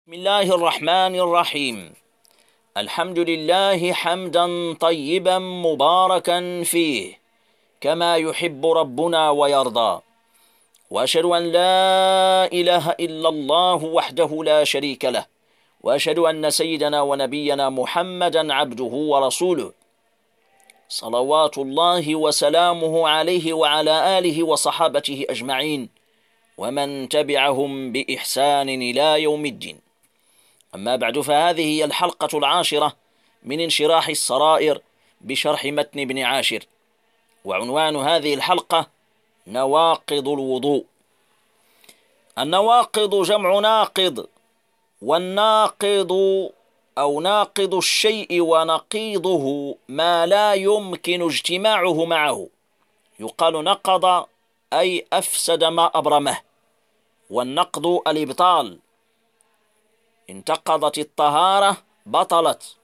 بسم الله الرحمن الرحيم. الحمد لله حمدا طيبا مباركا فيه كما يحب ربنا ويرضى، وأشهد أن لا إله إلا الله وحده لا شريك له، وأشهد أن سيدنا ونبينا محمدا عبده ورسوله، صلوات الله وسلامه عليه وعلى آله وصحابته أجمعين ومن تبعهم بإحسان إلى يوم الدين. أما بعد، فهذه هي الحلقة 10 من انشراح السرائر بشرح متن ابن عاشر، وعنوان هذه الحلقة نواقض الوضوء. النواقض جمع ناقض، والناقض أو ناقض الشيء ونقيضه ما لا يمكن اجتماعه معه، يقال نقض أي أفسد ما أبرمه، والنقض الإبطال، انتقضت الطهارة بطلت.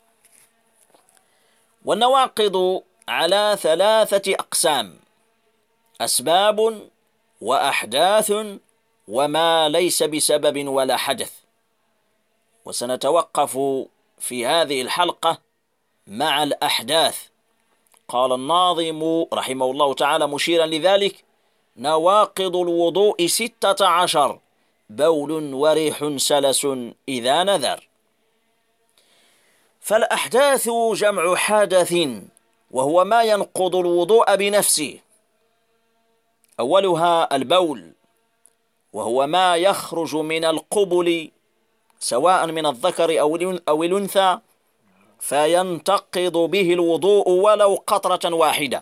والنواقض على 3 أقسام: أسباب وأحداث وما ليس بسبب ولا حدث. وسنتوقف في هذه الحلقة مع الأحداث. قال الناظم رحمه الله تعالى مشيرا لذلك: نواقض الوضوء 16، بول وريح سلس إذا نذر. فالأحداث جمع حدث، وهو ما ينقض الوضوء بنفسه. أولها البول، وهو ما يخرج من القبل سواء من الذكر أو الأنثى، فينتقض به الوضوء ولو قطرة واحدة.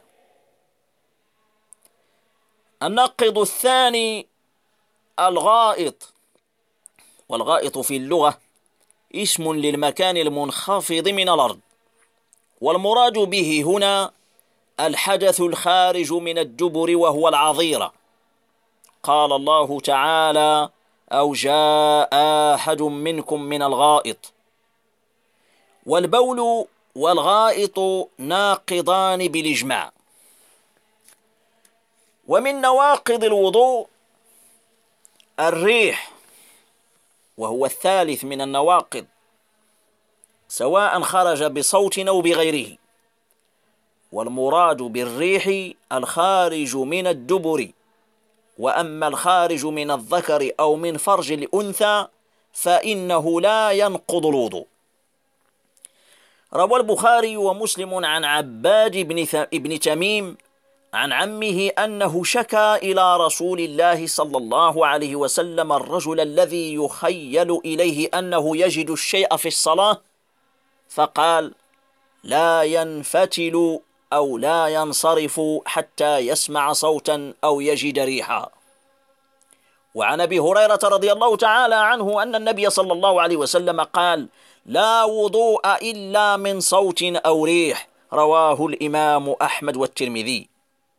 الناقض الثاني الغائط، والغائط في اللغة اسم للمكان المنخفض من الأرض، والمراد به هنا الحدث الخارج من الدبر وهو العظيرة. قال الله تعالى: أو جاء أحد منكم من الغائط. والبول والغائط ناقضان بالإجماع. ومن نواقض الوضوء الريح، وهو الثالث من النواقض، سواء خرج بصوت أو بغيره. والمراد بالريح الخارج من الدبر، وأما الخارج من الذكر أو من فرج الأنثى فإنه لا ينقض الوضوء. روى البخاري ومسلم عن عباد بن تميم عن عمه أنه شكى إلى رسول الله صلى الله عليه وسلم الرجل الذي يخيل إليه أنه يجد الشيء في الصلاة، فقال: لا ينفتل أو لا ينصرف حتى يسمع صوتا أو يجد ريحا. وعن أبي هريرة رضي الله تعالى عنه أن النبي صلى الله عليه وسلم قال: لا وضوء إلا من صوت أو ريح. رواه الإمام أحمد والترمذي.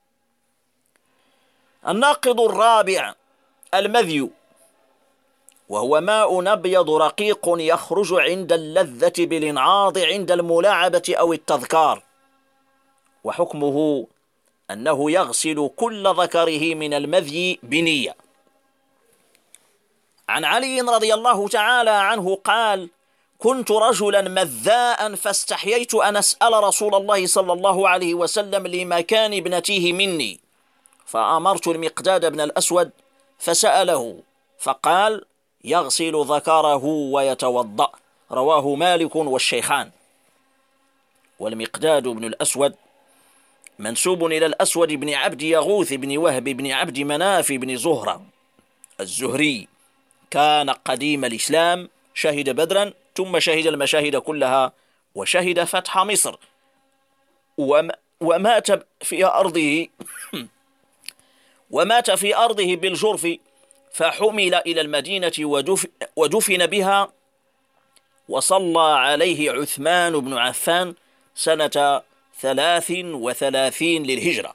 الناقض الرابع المذي، وهو ماء أبيض رقيق يخرج عند اللذة بالانعاض عند الملاعبة أو التذكار، وحكمه أنه يغسل كل ذكره من المذي بنية. عن علي رضي الله تعالى عنه قال: كنت رجلا مذاء فاستحييت أن أسأل رسول الله صلى الله عليه وسلم لمكان ابنته مني، فأمرت المقداد بن الأسود فسأله، فقال: يغسل ذكره ويتوضأ. رواه مالك والشيخان. والمقداد بن الأسود منسوب إلى الأسود بن عبد يغوث بن وهب بن عبد مناف بن زهرة الزهري، كان قديم الإسلام، شهد بدرا ثم شهد المشاهد كلها، وشهد فتح مصر، ومات في أرضه بالجرف، فحمل إلى المدينة ودفن بها، وصلى عليه عثمان بن عفان سنة 33 للهجرة.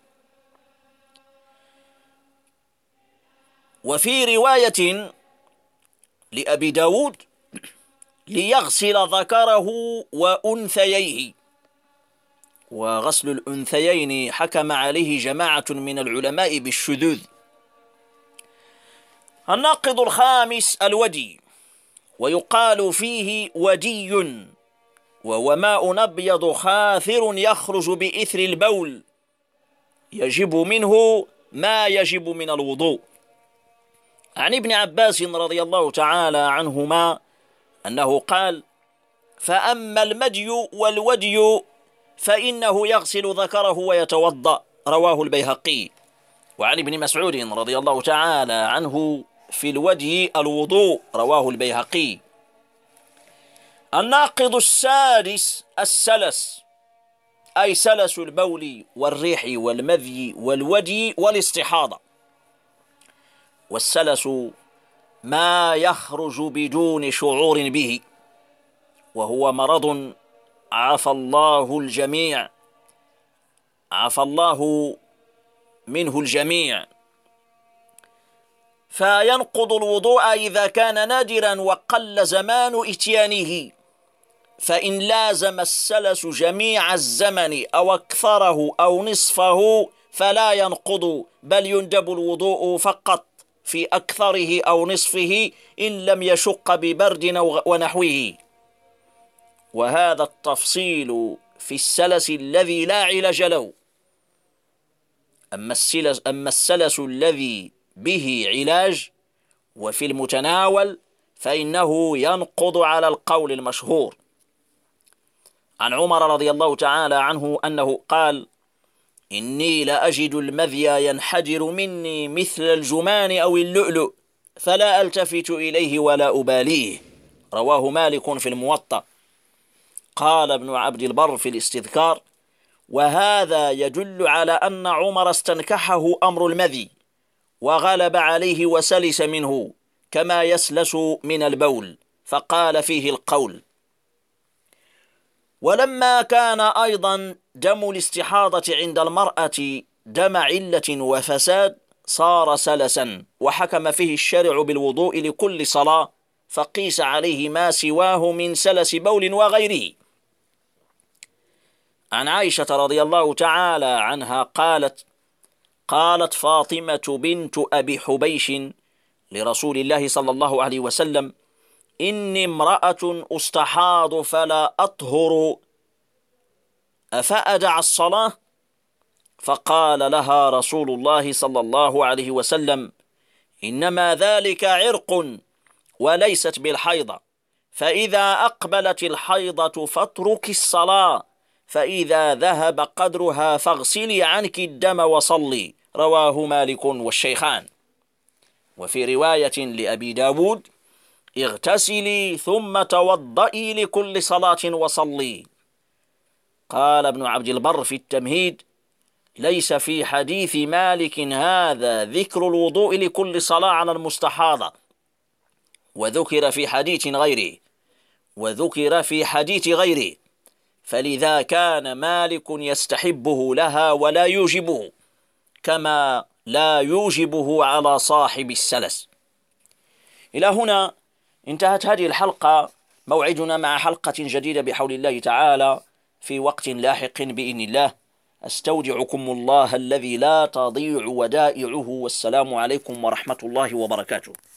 وفي رواية لأبي داود: ليغسل ذكره وأنثييه. وغسل الأنثيين حكم عليه جماعة من العلماء بالشذوذ. الناقض الخامس الودي، ويقال فيه ودي، وهو ماء أبيض خاثر يخرج بإثر البول، يجب منه ما يجب من الوضوء. عن ابن عباس رضي الله تعالى عنهما أنه قال: فأما المدي والودي فإنه يغسل ذكره ويتوضأ، رواه البيهقي. وعن ابن مسعود رضي الله تعالى عنه في الودي الوضوء، رواه البيهقي. الناقض السادس السلس، أي سلس البول والريح والمذي والودي والاستحاضة. والسلس ما يخرج بدون شعور به، وهو مرض عفى الله الجميع، عفى الله منه الجميع. فينقض الوضوء إذا كان نادرا وقل زمان إتيانه، فإن لازم السلس جميع الزمن أو أكثره أو نصفه فلا ينقض، بل يندب الوضوء فقط في أكثره أو نصفه إن لم يشق ببرد ونحوه. وهذا التفصيل في السلس الذي لا علاج له. أما السلس الذي به علاج وفي المتناول فإنه ينقض على القول المشهور. عن عمر رضي الله تعالى عنه أنه قال: إني لأجد المذي ينحدر مني مثل الجمان أو اللؤلؤ، فلا ألتفت إليه ولا أباليه، رواه مالك في الموطأ. قال ابن عبد البر في الاستذكار: وهذا يدل على أن عمر استنكحه أمر المذي وغلب عليه وسلس منه كما يسلس من البول، فقال فيه القول. ولما كان أيضا دم الاستحاضة عند المرأة دم علة وفساد صار سلسا، وحكم فيه الشارع بالوضوء لكل صلاة، فقيس عليه ما سواه من سلس بول وغيره. عن عائشة رضي الله تعالى عنها قالت فاطمة بنت أبي حبيش لرسول الله صلى الله عليه وسلم: إني امرأة أستحاض فلا أطهر، أفأدع الصلاة؟ فقال لها رسول الله صلى الله عليه وسلم: إنما ذلك عرق وليست بالحيضة، فإذا أقبلت الحيضة فاترك الصلاة، فإذا ذهب قدرها فاغسلي عنك الدم وصلي، رواه مالك والشيخان. وفي رواية لأبي داود: اغتسلي ثم توضئي لكل صلاة وصلي. قال ابن عبد البر في التمهيد: ليس في حديث مالك هذا ذكر الوضوء لكل صلاة على المستحاضة، وذكر في حديث غيره، فلذا كان مالك يستحبه لها ولا يوجبه، كما لا يوجبه على صاحب السلس. إلى هنا انتهت هذه الحلقة. موعدنا مع حلقة جديدة بحول الله تعالى في وقت لاحق بإذن الله. أستودعكم الله الذي لا تضيع ودائعه، والسلام عليكم ورحمة الله وبركاته.